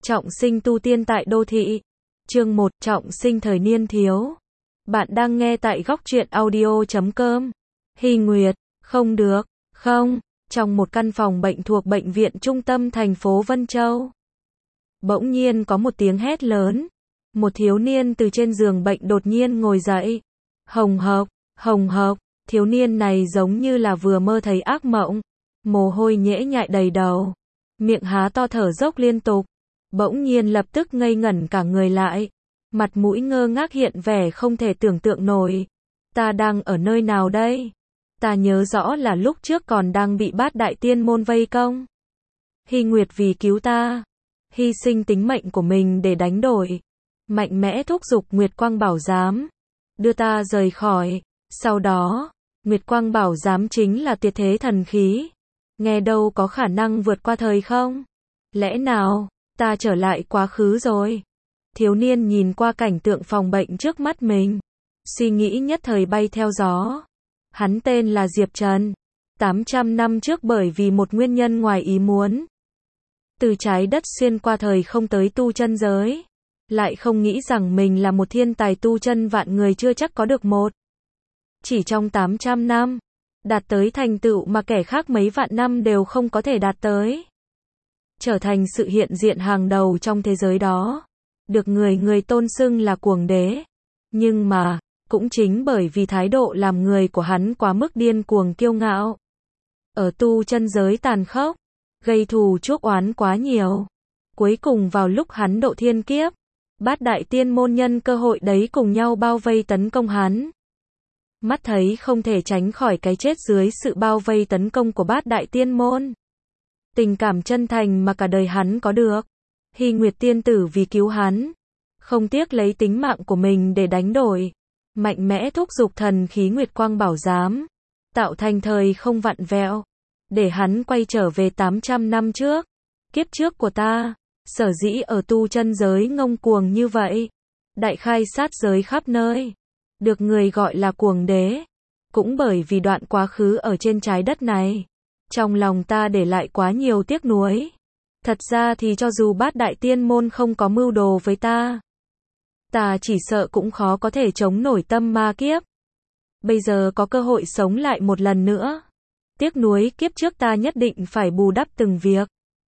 Trọng sinh tu tiên tại đô thị. Chương 1, trọng sinh thời niên thiếu. Bạn đang nghe tại góc truyện audio.com. Hy Nguyệt, không được, không, trong một căn phòng bệnh thuộc bệnh viện trung tâm thành phố Vân Châu. Bỗng nhiên có một tiếng hét lớn. Một thiếu niên từ trên giường bệnh đột nhiên ngồi dậy. Hồng hộc, thiếu niên này giống như là vừa mơ thấy ác mộng. Mồ hôi nhễ nhại đầy đầu. Miệng há to thở dốc liên tục. Bỗng nhiên lập tức ngây ngẩn cả người lại. Mặt mũi ngơ ngác hiện vẻ không thể tưởng tượng nổi. Ta đang ở nơi nào đây? Ta nhớ rõ là lúc trước còn đang bị Bát Đại Tiên Môn vây công. Hy Nguyệt vì cứu ta, hy sinh tính mệnh của mình để đánh đổi. Mạnh mẽ thúc giục Nguyệt Quang Bảo Giám, đưa ta rời khỏi. Sau đó, Nguyệt Quang Bảo Giám chính là tuyệt thế thần khí. Nghe đâu có khả năng vượt qua thời không? Lẽ nào ta trở lại quá khứ rồi? Thiếu niên nhìn qua cảnh tượng phòng bệnh trước mắt mình. Suy nghĩ nhất thời bay theo gió. Hắn tên là Diệp Trần. 800 năm trước bởi vì một nguyên nhân ngoài ý muốn. Từ trái đất xuyên qua thời không tới tu chân giới. Lại không nghĩ rằng mình là một thiên tài tu chân vạn người chưa chắc có được một. Chỉ trong 800 năm, đạt tới thành tựu mà kẻ khác mấy vạn năm đều không có thể đạt tới. Trở thành sự hiện diện hàng đầu trong thế giới đó. Được người tôn xưng là cuồng đế. Nhưng mà, cũng chính bởi vì thái độ làm người của hắn quá mức điên cuồng kiêu ngạo. Ở tu chân giới tàn khốc, gây thù chuốc oán quá nhiều. Cuối cùng vào lúc hắn độ thiên kiếp, Bát Đại Tiên Môn nhân cơ hội đấy cùng nhau bao vây tấn công hắn. Mắt thấy không thể tránh khỏi cái chết dưới sự bao vây tấn công của Bát Đại Tiên Môn. Tình cảm chân thành mà cả đời hắn có được. Hy Nguyệt tiên tử vì cứu hắn, không tiếc lấy tính mạng của mình để đánh đổi. Mạnh mẽ thúc giục thần khí Nguyệt Quang Bảo Giám, tạo thành thời không vặn vẹo, để hắn quay trở về 800 năm trước. Kiếp trước của ta, sở dĩ ở tu chân giới ngông cuồng như vậy, đại khai sát giới khắp nơi, được người gọi là cuồng đế, cũng bởi vì đoạn quá khứ ở trên trái đất này, trong lòng ta để lại quá nhiều tiếc nuối. Thật ra thì cho dù Bát Đại Tiên Môn không có mưu đồ với ta chỉ sợ cũng khó có thể chống nổi tâm ma kiếp. Bây giờ có cơ hội sống lại một lần nữa. Tiếc nuối kiếp trước ta nhất định phải bù đắp từng việc.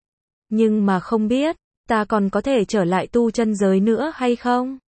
Nhưng mà không biết, ta còn có thể trở lại tu chân giới nữa hay không?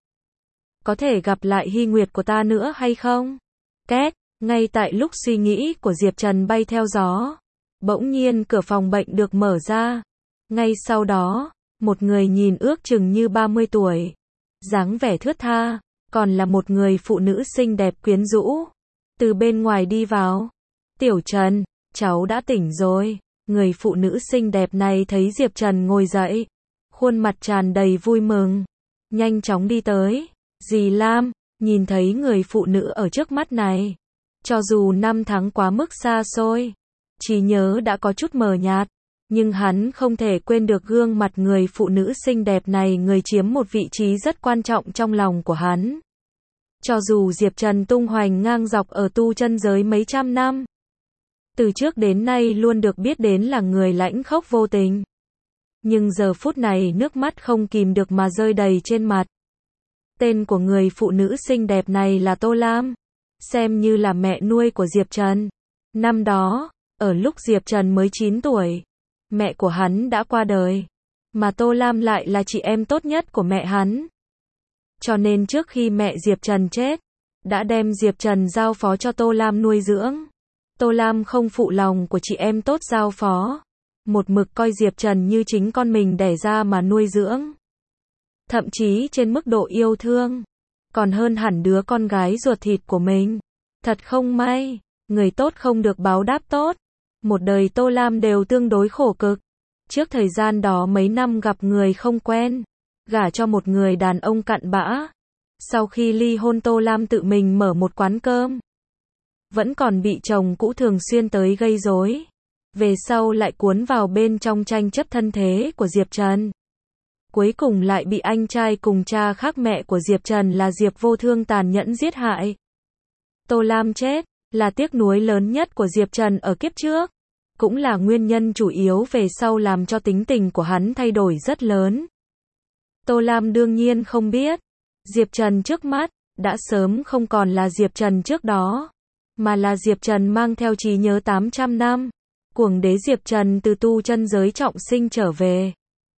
Có thể gặp lại Hy Nguyệt của ta nữa hay không? Két, ngay tại lúc suy nghĩ của Diệp Trần bay theo gió, bỗng nhiên cửa phòng bệnh được mở ra. Ngay sau đó, một người nhìn ước chừng như 30 tuổi, dáng vẻ thướt tha, còn là một người phụ nữ xinh đẹp quyến rũ, từ bên ngoài đi vào. Tiểu Trần, cháu đã tỉnh rồi. Người phụ nữ xinh đẹp này thấy Diệp Trần ngồi dậy, khuôn mặt tràn đầy vui mừng, nhanh chóng đi tới. Dì Lam, nhìn thấy người phụ nữ ở trước mắt này, cho dù năm tháng quá mức xa xôi, trí nhớ đã có chút mờ nhạt, nhưng hắn không thể quên được gương mặt người phụ nữ xinh đẹp này, người chiếm một vị trí rất quan trọng trong lòng của hắn. Cho dù Diệp Trần tung hoành ngang dọc ở tu chân giới mấy trăm năm, từ trước đến nay luôn được biết đến là người lãnh khốc vô tình. Nhưng giờ phút này nước mắt không kìm được mà rơi đầy trên mặt. Tên của người phụ nữ xinh đẹp này là Tô Lam, xem như là mẹ nuôi của Diệp Trần. Năm đó, ở lúc Diệp Trần mới 9 tuổi, mẹ của hắn đã qua đời, mà Tô Lam lại là chị em tốt nhất của mẹ hắn. Cho nên trước khi mẹ Diệp Trần chết, đã đem Diệp Trần giao phó cho Tô Lam nuôi dưỡng. Tô Lam không phụ lòng của chị em tốt giao phó, một mực coi Diệp Trần như chính con mình đẻ ra mà nuôi dưỡng. Thậm chí trên mức độ yêu thương, còn hơn hẳn đứa con gái ruột thịt của mình. Thật không may, người tốt không được báo đáp tốt. Một đời Tô Lam đều tương đối khổ cực. Trước thời gian đó mấy năm gặp người không quen, gả cho một người đàn ông cặn bã. Sau khi ly hôn Tô Lam tự mình mở một quán cơm. Vẫn còn bị chồng cũ thường xuyên tới gây rối. Về sau lại cuốn vào bên trong tranh chấp thân thế của Diệp Trần. Cuối cùng lại bị anh trai cùng cha khác mẹ của Diệp Trần là Diệp Vô Thương tàn nhẫn giết hại. Tô Lam chết, là tiếc nuối lớn nhất của Diệp Trần ở kiếp trước. Cũng là nguyên nhân chủ yếu về sau làm cho tính tình của hắn thay đổi rất lớn. Tô Lam đương nhiên không biết. Diệp Trần trước mắt, đã sớm không còn là Diệp Trần trước đó, mà là Diệp Trần mang theo trí nhớ 800 năm. Cuồng đế Diệp Trần từ tu chân giới trọng sinh trở về.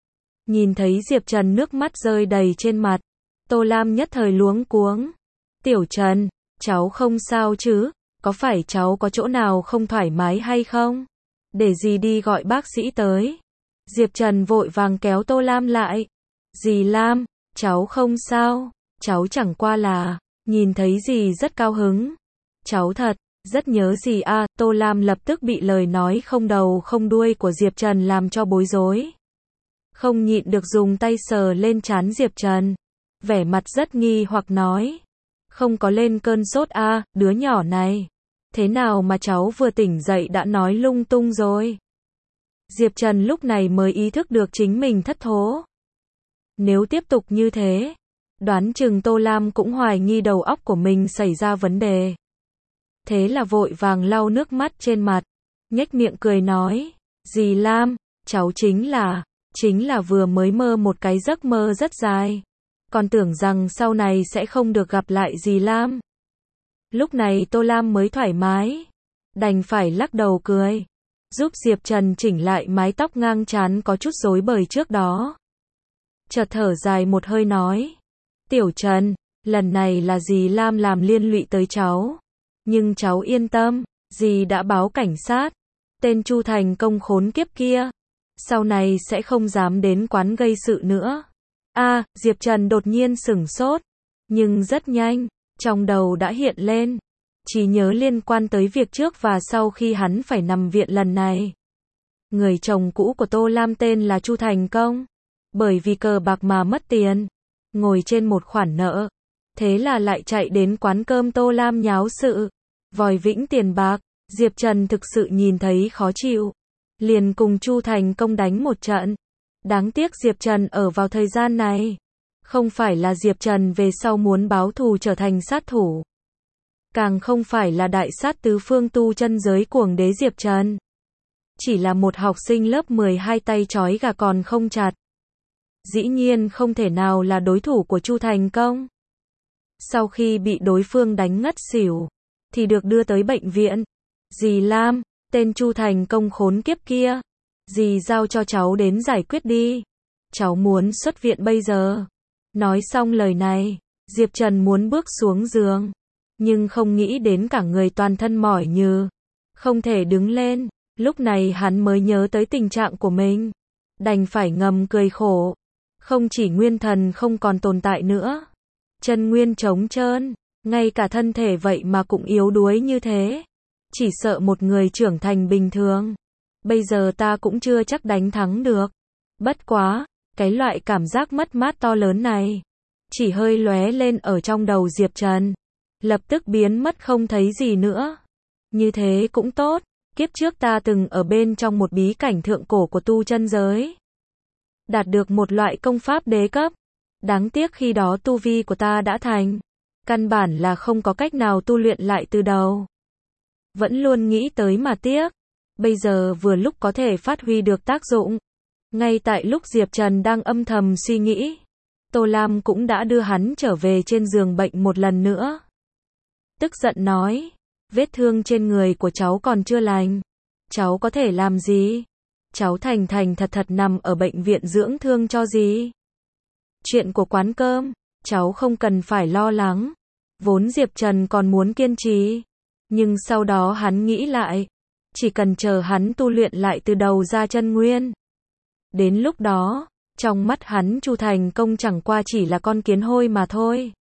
Nhìn thấy Diệp Trần nước mắt rơi đầy trên mặt, Tô Lam nhất thời luống cuống. Tiểu Trần, cháu không sao chứ? Có phải cháu có chỗ nào không thoải mái hay không? Để dì đi gọi bác sĩ tới. Diệp Trần vội vàng kéo Tô Lam lại. Dì Lam, cháu không sao, cháu chẳng qua là, nhìn thấy dì rất cao hứng. Cháu thật, rất nhớ dì à, Tô Lam lập tức bị lời nói không đầu không đuôi của Diệp Trần làm cho bối rối. Không nhịn được dùng tay sờ lên trán Diệp Trần. Vẻ mặt rất nghi hoặc nói. Không có lên cơn sốt à, đứa nhỏ này. Thế nào mà cháu vừa tỉnh dậy đã nói lung tung rồi? Diệp Trần lúc này mới ý thức được chính mình thất thố. Nếu tiếp tục như thế, đoán chừng Tô Lam cũng hoài nghi đầu óc của mình xảy ra vấn đề. Thế là vội vàng lau nước mắt trên mặt, nhếch miệng cười nói, dì Lam, cháu chính là vừa mới mơ một cái giấc mơ rất dài. Còn tưởng rằng sau này sẽ không được gặp lại dì Lam. Lúc này Tô Lam mới thoải mái, đành phải lắc đầu cười, giúp Diệp Trần chỉnh lại mái tóc ngang trán có chút rối bời trước đó. Chợt thở dài một hơi nói, Tiểu Trần, lần này là dì Lam làm liên lụy tới cháu. Nhưng cháu yên tâm, dì đã báo cảnh sát. Tên Chu Thành Công khốn kiếp kia, sau này sẽ không dám đến quán gây sự nữa. À, Diệp Trần đột nhiên sửng sốt, nhưng rất nhanh, trong đầu đã hiện lên trí nhớ liên quan tới việc trước và sau khi hắn phải nằm viện lần này. Người chồng cũ của Tô Lam tên là Chu Thành Công, bởi vì cờ bạc mà mất tiền, ngồi trên một khoản nợ, thế là lại chạy đến quán cơm Tô Lam nháo sự, vòi vĩnh tiền bạc. Diệp Trần thực sự nhìn thấy khó chịu, liền cùng Chu Thành Công đánh một trận. Đáng tiếc Diệp Trần ở vào thời gian này, không phải là Diệp Trần về sau muốn báo thù trở thành sát thủ, càng không phải là đại sát tứ phương tu chân giới cuồng đế Diệp Trần, chỉ là một học sinh lớp 12 tay trói gà còn không chặt. Dĩ nhiên không thể nào là đối thủ của Chu Thành Công. Sau khi bị đối phương đánh ngất xỉu, thì được đưa tới bệnh viện. Dì Lam, tên Chu Thành Công khốn kiếp kia, dì giao cho cháu đến giải quyết đi. Cháu muốn xuất viện bây giờ. Nói xong lời này, Diệp Trần muốn bước xuống giường, nhưng không nghĩ đến cả người toàn thân mỏi nhừ, không thể đứng lên. Lúc này hắn mới nhớ tới tình trạng của mình, đành phải ngầm cười khổ. Không chỉ nguyên thần không còn tồn tại nữa, chân nguyên trống trơn, ngay cả thân thể vậy mà cũng yếu đuối như thế. Chỉ sợ một người trưởng thành bình thường, bây giờ ta cũng chưa chắc đánh thắng được. Bất quá, cái loại cảm giác mất mát to lớn này, chỉ hơi lóe lên ở trong đầu Diệp Trần, lập tức biến mất không thấy gì nữa. Như thế cũng tốt, kiếp trước ta từng ở bên trong một bí cảnh thượng cổ của tu chân giới, đạt được một loại công pháp đế cấp. Đáng tiếc khi đó tu vi của ta đã thành, căn bản là không có cách nào tu luyện lại từ đầu. Vẫn luôn nghĩ tới mà tiếc, bây giờ vừa lúc có thể phát huy được tác dụng. Ngay tại lúc Diệp Trần đang âm thầm suy nghĩ, Tô Lam cũng đã đưa hắn trở về trên giường bệnh một lần nữa. Tức giận nói, vết thương trên người của cháu còn chưa lành, cháu có thể làm gì? Cháu thành thành thật thật nằm ở bệnh viện dưỡng thương cho gì? Chuyện của quán cơm, cháu không cần phải lo lắng. Vốn Diệp Trần còn muốn kiên trì, nhưng sau đó hắn nghĩ lại, chỉ cần chờ hắn tu luyện lại từ đầu ra chân nguyên. Đến lúc đó, trong mắt hắn Chu Thành Công chẳng qua chỉ là con kiến hôi mà thôi.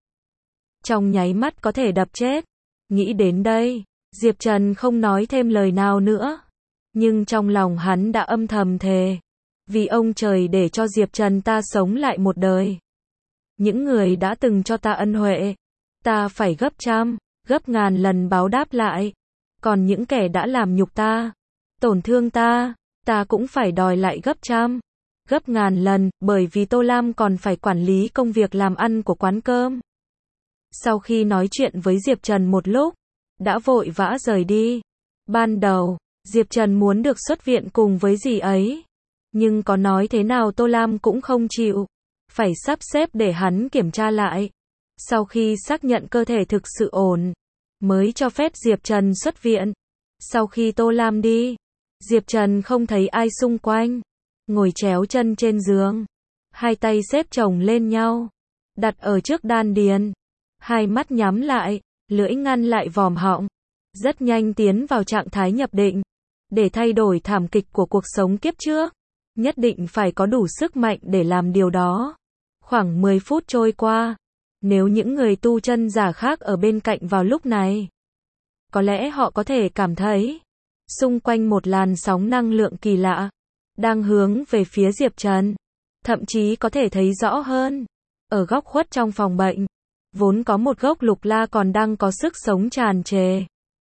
Trong nháy mắt có thể đập chết. Nghĩ đến đây, Diệp Trần không nói thêm lời nào nữa. Nhưng trong lòng hắn đã âm thầm thề, vì ông trời để cho Diệp Trần ta sống lại một đời. Những người đã từng cho ta ân huệ, ta phải gấp trăm, gấp ngàn lần báo đáp lại. Còn những kẻ đã làm nhục ta, tổn thương ta, ta cũng phải đòi lại gấp trăm, gấp ngàn lần, bởi vì Tô Lam còn phải quản lý công việc làm ăn của quán cơm. Sau khi nói chuyện với Diệp Trần một lúc, đã vội vã rời đi. Ban đầu, Diệp Trần muốn được xuất viện cùng với dì ấy, nhưng có nói thế nào Tô Lam cũng không chịu. phải sắp xếp để hắn kiểm tra lại. Sau khi xác nhận cơ thể thực sự ổn, mới cho phép Diệp Trần xuất viện. Sau khi Tô Lam đi, Diệp Trần không thấy ai xung quanh, ngồi chéo chân trên giường, hai tay xếp chồng lên nhau, đặt ở trước đan điền, hai mắt nhắm lại, lưỡi ngăn lại vòm họng, rất nhanh tiến vào trạng thái nhập định. Để thay đổi thảm kịch của cuộc sống kiếp trước, nhất định phải có đủ sức mạnh để làm điều đó. Khoảng 10 phút trôi qua, nếu những người tu chân giả khác ở bên cạnh vào lúc này, có lẽ họ có thể cảm thấy xung quanh một làn sóng năng lượng kỳ lạ đang hướng về phía Diệp Trần, thậm chí có thể thấy rõ hơn. Ở góc khuất trong phòng bệnh, vốn có một gốc lục la còn đang có sức sống tràn trề.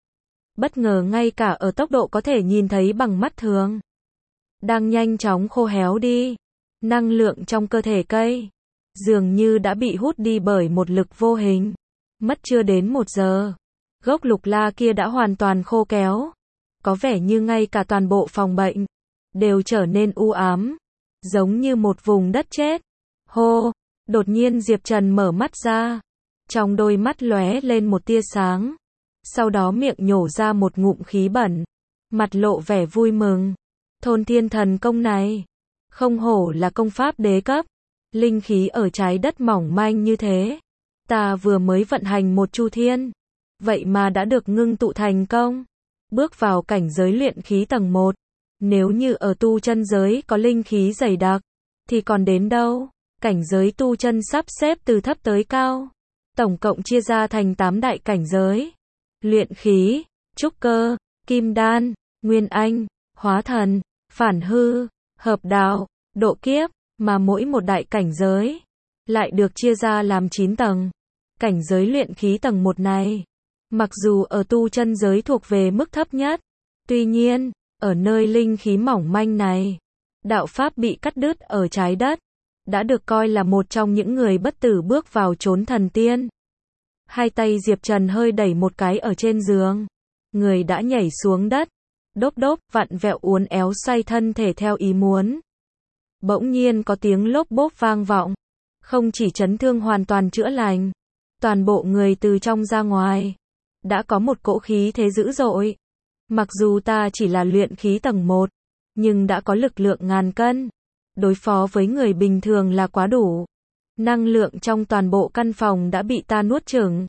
Bất ngờ ngay cả ở tốc độ có thể nhìn thấy bằng mắt thường, đang nhanh chóng khô héo đi. Năng lượng trong cơ thể cây dường như đã bị hút đi bởi một lực vô hình. Mất chưa đến 1 giờ, gốc lục la kia đã hoàn toàn khô kéo. Có vẻ như ngay cả toàn bộ phòng bệnh đều trở nên u ám, giống như một vùng đất chết. Hô, đột nhiên Diệp Trần mở mắt ra, trong đôi mắt lóe lên một tia sáng, sau đó miệng nhổ ra một ngụm khí bẩn, mặt lộ vẻ vui mừng. Thôn thiên thần công này, không hổ là công pháp đế cấp, linh khí ở trái đất mỏng manh như thế. Ta vừa mới vận hành một chu thiên, vậy mà đã được ngưng tụ thành công. Bước vào cảnh giới luyện khí tầng 1, nếu như ở tu chân giới có linh khí dày đặc, thì còn đến đâu. Cảnh giới tu chân sắp xếp từ thấp tới cao, tổng cộng chia ra thành 8 đại cảnh giới: luyện khí, trúc cơ, kim đan, nguyên anh, hóa thần, phản hư, hợp đạo, độ kiếp, mà mỗi một đại cảnh giới lại được chia ra làm 9 tầng. Cảnh giới luyện khí tầng 1 này, mặc dù ở tu chân giới thuộc về mức thấp nhất, tuy nhiên, ở nơi linh khí mỏng manh này, đạo pháp bị cắt đứt ở trái đất, đã được coi là một trong những người bất tử bước vào chốn thần tiên. Hai tay Diệp Trần hơi đẩy một cái ở trên giường, người đã nhảy xuống đất, đốp đốp, vặn vẹo uốn éo xoay thân thể theo ý muốn. Bỗng nhiên có tiếng lốp bốp vang vọng, không chỉ chấn thương hoàn toàn chữa lành, toàn bộ người từ trong ra ngoài đã có một cỗ khí thế dữ dội. Mặc dù ta chỉ là luyện khí tầng 1, nhưng đã có lực lượng ngàn cân, đối phó với người bình thường là quá đủ. Năng lượng trong toàn bộ căn phòng đã bị ta nuốt chửng.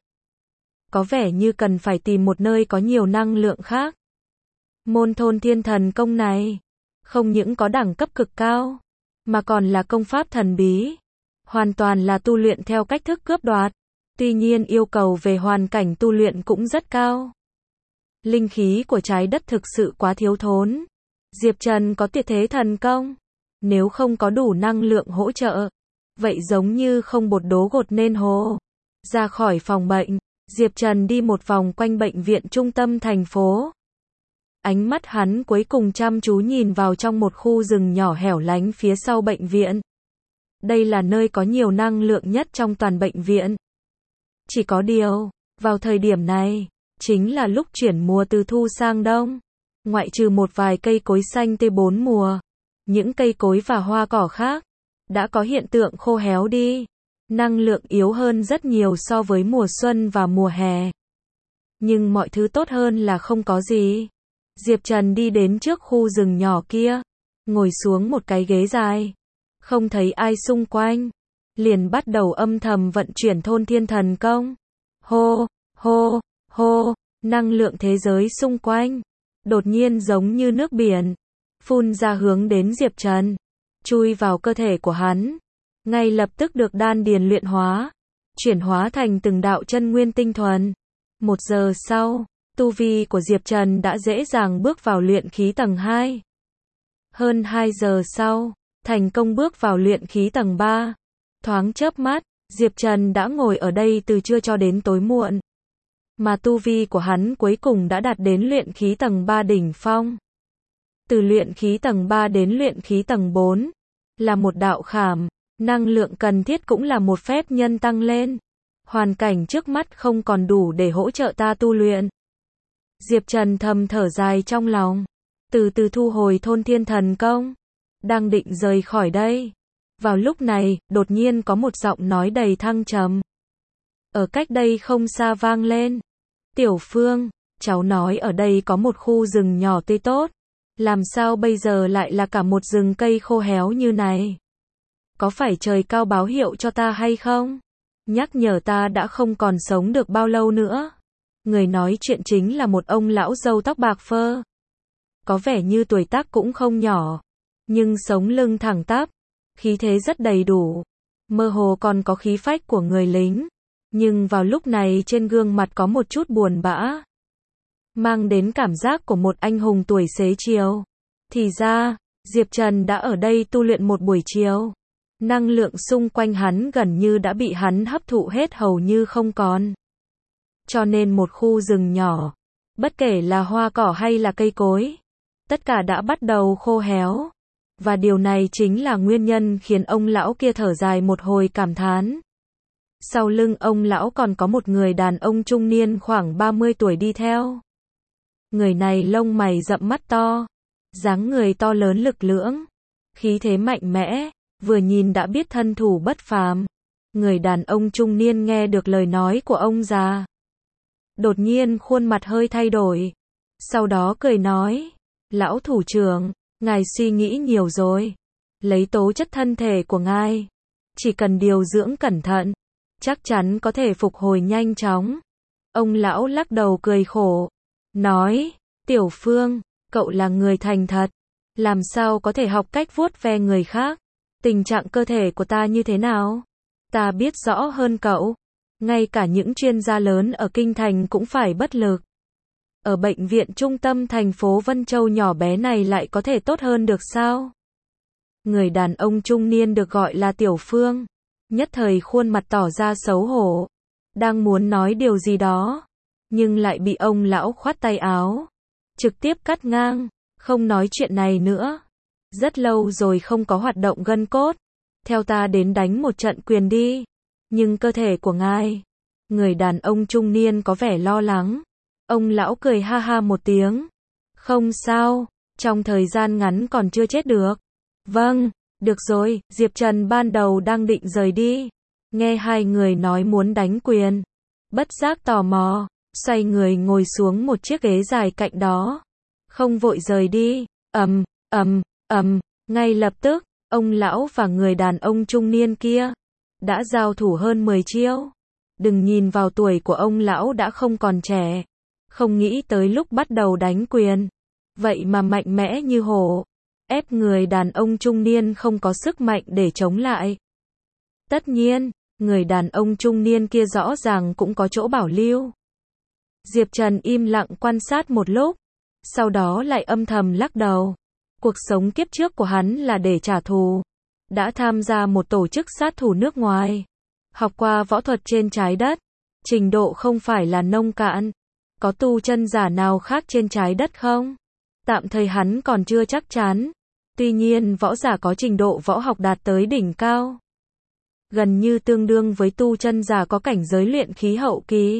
Có vẻ như cần phải tìm một nơi có nhiều năng lượng khác. Môn thôn thiên thần công này, không những có đẳng cấp cực cao, mà còn là công pháp thần bí. Hoàn toàn là tu luyện theo cách thức cướp đoạt. Tuy nhiên yêu cầu về hoàn cảnh tu luyện cũng rất cao. Linh khí của trái đất thực sự quá thiếu thốn. Diệp Trần có tuyệt thế thần công, nếu không có đủ năng lượng hỗ trợ, vậy giống như không bột đố gột nên hồ. Ra khỏi phòng bệnh, Diệp Trần đi một vòng quanh bệnh viện trung tâm thành phố. Ánh mắt hắn cuối cùng chăm chú nhìn vào trong một khu rừng nhỏ hẻo lánh phía sau bệnh viện. Đây là nơi có nhiều năng lượng nhất trong toàn bệnh viện. Chỉ có điều, vào thời điểm này, chính là lúc chuyển mùa từ thu sang đông. Ngoại trừ một vài cây cối xanh tươi 4 mùa, những cây cối và hoa cỏ khác đã có hiện tượng khô héo đi, năng lượng yếu hơn rất nhiều so với mùa xuân và mùa hè. Nhưng mọi thứ tốt hơn là không có gì. Diệp Trần đi đến trước khu rừng nhỏ kia, ngồi xuống một cái ghế dài, không thấy ai xung quanh, liền bắt đầu âm thầm vận chuyển thôn thiên thần công. Hô, hô, hô, năng lượng thế giới xung quanh đột nhiên giống như nước biển, phun ra hướng đến Diệp Trần, chui vào cơ thể của hắn, ngay lập tức được đan điền luyện hóa, chuyển hóa thành từng đạo chân nguyên tinh thuần. 1 giờ sau, tu vi của Diệp Trần đã dễ dàng bước vào luyện khí tầng 2. Hơn 2 giờ sau, thành công bước vào luyện khí tầng 3. Thoáng chớp mắt, Diệp Trần đã ngồi ở đây từ trưa cho đến tối muộn. Mà tu vi của hắn cuối cùng đã đạt đến luyện khí tầng 3 đỉnh phong. Từ luyện khí tầng 3 đến luyện khí tầng 4, là một đạo khảm, năng lượng cần thiết cũng là một phép nhân tăng lên. Hoàn cảnh trước mắt không còn đủ để hỗ trợ ta tu luyện. Diệp Trần thầm thở dài trong lòng, từ từ thu hồi thôn thiên thần công, đang định rời khỏi đây. Vào lúc này, đột nhiên có một giọng nói đầy thăng trầm. Ở cách đây không xa vang lên. Tiểu Phương, cháu nói ở đây có một khu rừng nhỏ tươi tốt. Làm sao bây giờ lại là cả một rừng cây khô héo như này? Có phải trời cao báo hiệu cho ta hay không? Nhắc nhở ta đã không còn sống được bao lâu nữa. Người nói chuyện chính là một ông lão râu tóc bạc phơ. Có vẻ như tuổi tác cũng không nhỏ. Nhưng sống lưng thẳng tắp. Khí thế rất đầy đủ. Mơ hồ còn có khí phách của người lính. Nhưng vào lúc này trên gương mặt có một chút buồn bã. Mang đến cảm giác của một anh hùng tuổi xế chiều. Thì ra, Diệp Trần đã ở đây tu luyện một buổi chiều. Năng lượng xung quanh hắn gần như đã bị hắn hấp thụ hết hầu như không còn. Cho nên một khu rừng nhỏ, bất kể là hoa cỏ hay là cây cối, tất cả đã bắt đầu khô héo. Và điều này chính là nguyên nhân khiến ông lão kia thở dài một hồi cảm thán. Sau lưng ông lão còn có một người đàn ông trung niên khoảng 30 tuổi đi theo. Người này lông mày rậm mắt to, dáng người to lớn lực lưỡng, khí thế mạnh mẽ, vừa nhìn đã biết thân thủ bất phàm. Người đàn ông trung niên nghe được lời nói của ông già. Đột nhiên khuôn mặt hơi thay đổi. Sau đó cười nói, lão thủ trưởng, ngài suy nghĩ nhiều rồi. Lấy tố chất thân thể của ngài, chỉ cần điều dưỡng cẩn thận, chắc chắn có thể phục hồi nhanh chóng. Ông lão lắc đầu cười khổ, nói, Tiểu Phương, cậu là người thành thật, làm sao có thể học cách vuốt ve người khác? Tình trạng cơ thể của ta như thế nào? Ta biết rõ hơn cậu. Ngay cả những chuyên gia lớn ở Kinh Thành cũng phải bất lực. Ở bệnh viện trung tâm thành phố Vân Châu nhỏ bé này lại có thể tốt hơn được sao? Người đàn ông trung niên được gọi là Tiểu Phương. Nhất thời khuôn mặt tỏ ra xấu hổ. Đang muốn nói điều gì đó. Nhưng lại bị ông lão khoát tay áo. Trực tiếp cắt ngang. Không nói chuyện này nữa. Rất lâu rồi không có hoạt động gân cốt. Theo ta đến đánh một trận quyền đi. Nhưng cơ thể của ngài. Người đàn ông trung niên có vẻ lo lắng. Ông lão cười ha ha một tiếng. Không sao, trong thời gian ngắn còn chưa chết được. Vâng, được rồi, Diệp Trần ban đầu đang định rời đi. Nghe hai người nói muốn đánh quyền. Bất giác tò mò, xoay người ngồi xuống một chiếc ghế dài cạnh đó. Không vội rời đi, ngay lập tức, ông lão và người đàn ông trung niên kia đã giao thủ hơn 10 chiêu. Đừng nhìn vào tuổi của ông lão đã không còn trẻ. Không nghĩ tới lúc bắt đầu đánh quyền. Vậy mà mạnh mẽ như hổ. Ép người đàn ông trung niên không có sức mạnh để chống lại. Tất nhiên, người đàn ông trung niên kia rõ ràng cũng có chỗ bảo lưu. Diệp Trần im lặng quan sát một lúc. Sau đó lại âm thầm lắc đầu. Cuộc sống kiếp trước của hắn là để trả thù. Đã tham gia một tổ chức sát thủ nước ngoài. Học qua võ thuật trên trái đất. Trình độ không phải là nông cạn. Có tu chân giả nào khác trên trái đất không? Tạm thời hắn còn chưa chắc chắn. Tuy nhiên võ giả có trình độ võ học đạt tới đỉnh cao. Gần như tương đương với tu chân giả có cảnh giới luyện khí hậu kỳ.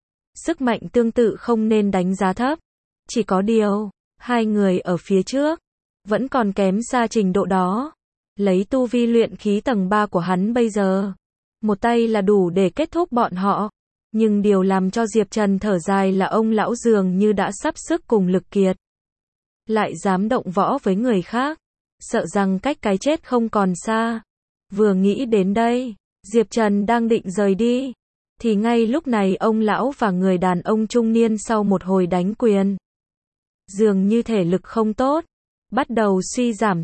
Sức mạnh tương tự không nên đánh giá thấp. Chỉ có điều, hai người ở phía trước vẫn còn kém xa trình độ đó. Lấy tu vi luyện khí tầng 3 của hắn bây giờ, một tay là đủ để kết thúc bọn họ. Nhưng điều làm cho Diệp Trần thở dài là ông lão dường như đã sắp sức cùng lực kiệt. Lại dám động võ với người khác, sợ rằng cách cái chết không còn xa. Vừa nghĩ đến đây, Diệp Trần đang định rời đi, thì ngay lúc này ông lão và người đàn ông trung niên sau một hồi đánh quyền, dường như thể lực không tốt, bắt đầu suy giảm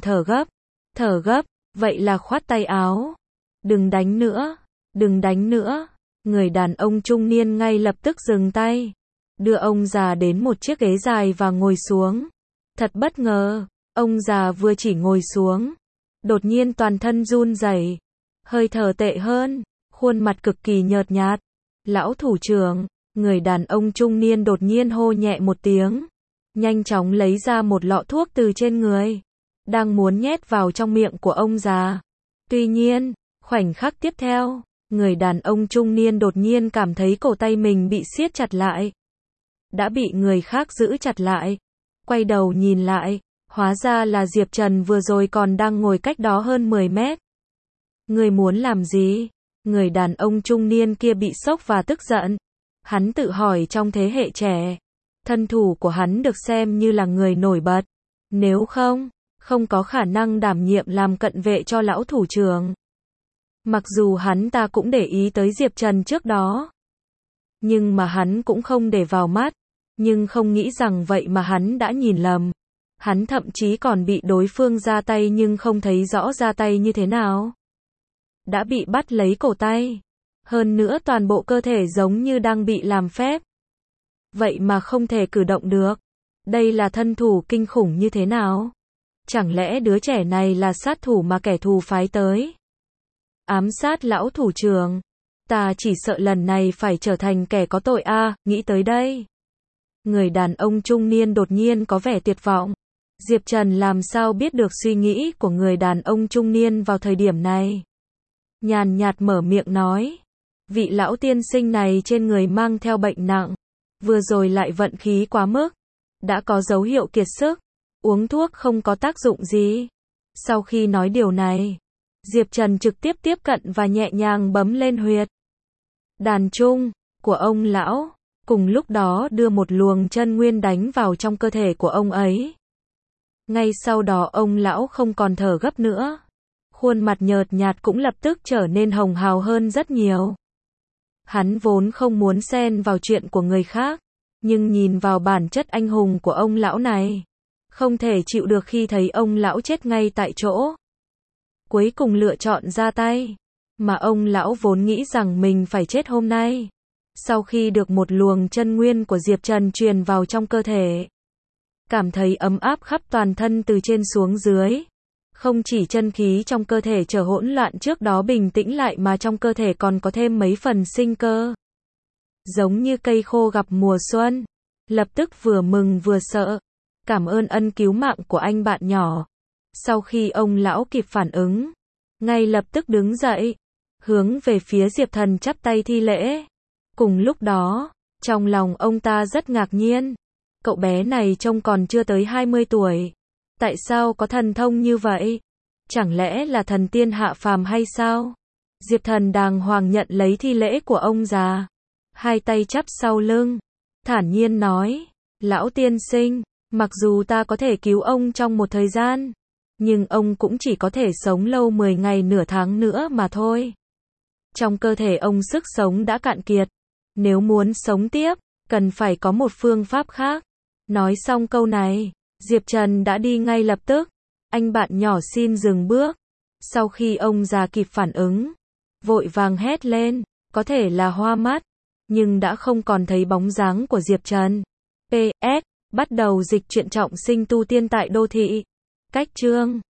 thở gấp, vậy là khoát tay áo. Đừng đánh nữa, đừng đánh nữa. Người đàn ông trung niên ngay lập tức dừng tay, đưa ông già đến một chiếc ghế dài và ngồi xuống. Thật bất ngờ, ông già vừa chỉ ngồi xuống, đột nhiên toàn thân run rẩy, hơi thở tệ hơn, khuôn mặt cực kỳ nhợt nhạt. Lão thủ trưởng, người đàn ông trung niên đột nhiên hô nhẹ một tiếng, nhanh chóng lấy ra một lọ thuốc từ trên người, đang muốn nhét vào trong miệng của ông già. Tuy nhiên, khoảnh khắc tiếp theo, người đàn ông trung niên đột nhiên cảm thấy cổ tay mình bị siết chặt lại. Đã bị người khác giữ chặt lại. Quay đầu nhìn lại, hóa ra là Diệp Trần vừa rồi còn đang ngồi cách đó hơn 10 mét. Người muốn làm gì? Người đàn ông trung niên kia bị sốc và tức giận. Hắn tự hỏi trong thế hệ trẻ, thân thủ của hắn được xem như là người nổi bật. Nếu không có khả năng đảm nhiệm làm cận vệ cho lão thủ trưởng. Mặc dù hắn ta cũng để ý tới Diệp Trần trước đó, nhưng mà hắn cũng không để vào mắt, nhưng không nghĩ rằng vậy mà hắn đã nhìn lầm. Hắn thậm chí còn bị đối phương ra tay nhưng không thấy rõ ra tay như thế nào. Đã bị bắt lấy cổ tay. Hơn nữa toàn bộ cơ thể giống như đang bị làm phép. Vậy mà không thể cử động được. Đây là thân thủ kinh khủng như thế nào? Chẳng lẽ đứa trẻ này là sát thủ mà kẻ thù phái tới? Ám sát lão thủ trưởng. Ta chỉ sợ lần này phải trở thành kẻ có tội a, nghĩ tới đây. Người đàn ông trung niên đột nhiên có vẻ tuyệt vọng. Diệp Trần làm sao biết được suy nghĩ của người đàn ông trung niên vào thời điểm này. Nhàn nhạt mở miệng nói. Vị lão tiên sinh này trên người mang theo bệnh nặng. Vừa rồi lại vận khí quá mức. Đã có dấu hiệu kiệt sức. Uống thuốc không có tác dụng gì. Sau khi nói điều này, Diệp Trần trực tiếp tiếp cận và nhẹ nhàng bấm lên huyệt đàn trung của ông lão. Cùng lúc đó đưa một luồng chân nguyên đánh vào trong cơ thể của ông ấy. Ngay sau đó ông lão không còn thở gấp nữa. Khuôn mặt nhợt nhạt cũng lập tức trở nên hồng hào hơn rất nhiều. Hắn vốn không muốn xen vào chuyện của người khác, nhưng nhìn vào bản chất anh hùng của ông lão này, không thể chịu được khi thấy ông lão chết ngay tại chỗ. Cuối cùng lựa chọn ra tay, mà ông lão vốn nghĩ rằng mình phải chết hôm nay. Sau khi được một luồng chân nguyên của Diệp Trần truyền vào trong cơ thể, cảm thấy ấm áp khắp toàn thân từ trên xuống dưới. Không chỉ chân khí trong cơ thể trở hỗn loạn trước đó bình tĩnh lại mà trong cơ thể còn có thêm mấy phần sinh cơ. Giống như cây khô gặp mùa xuân. Lập tức vừa mừng vừa sợ. Cảm ơn ân cứu mạng của anh bạn nhỏ. Sau khi ông lão kịp phản ứng, ngay lập tức đứng dậy, hướng về phía Diệp Thần chắp tay thi lễ. Cùng lúc đó, trong lòng ông ta rất ngạc nhiên. Cậu bé này trông còn chưa tới 20 tuổi. Tại sao có thần thông như vậy? Chẳng lẽ là thần tiên hạ phàm hay sao? Diệp Thần đàng hoàng nhận lấy thi lễ của ông già. Hai tay chắp sau lưng. Thản nhiên nói. Lão tiên sinh, mặc dù ta có thể cứu ông trong một thời gian, nhưng ông cũng chỉ có thể sống lâu 10 ngày nửa tháng nữa mà thôi. Trong cơ thể ông sức sống đã cạn kiệt. Nếu muốn sống tiếp, cần phải có một phương pháp khác. Nói xong câu này, Diệp Trần đã đi ngay lập tức. Anh bạn nhỏ xin dừng bước. Sau khi ông già kịp phản ứng, vội vàng hét lên, có thể là hoa mắt, nhưng đã không còn thấy bóng dáng của Diệp Trần. PS, bắt đầu dịch truyện trọng sinh tu tiên tại đô thị. Cách chương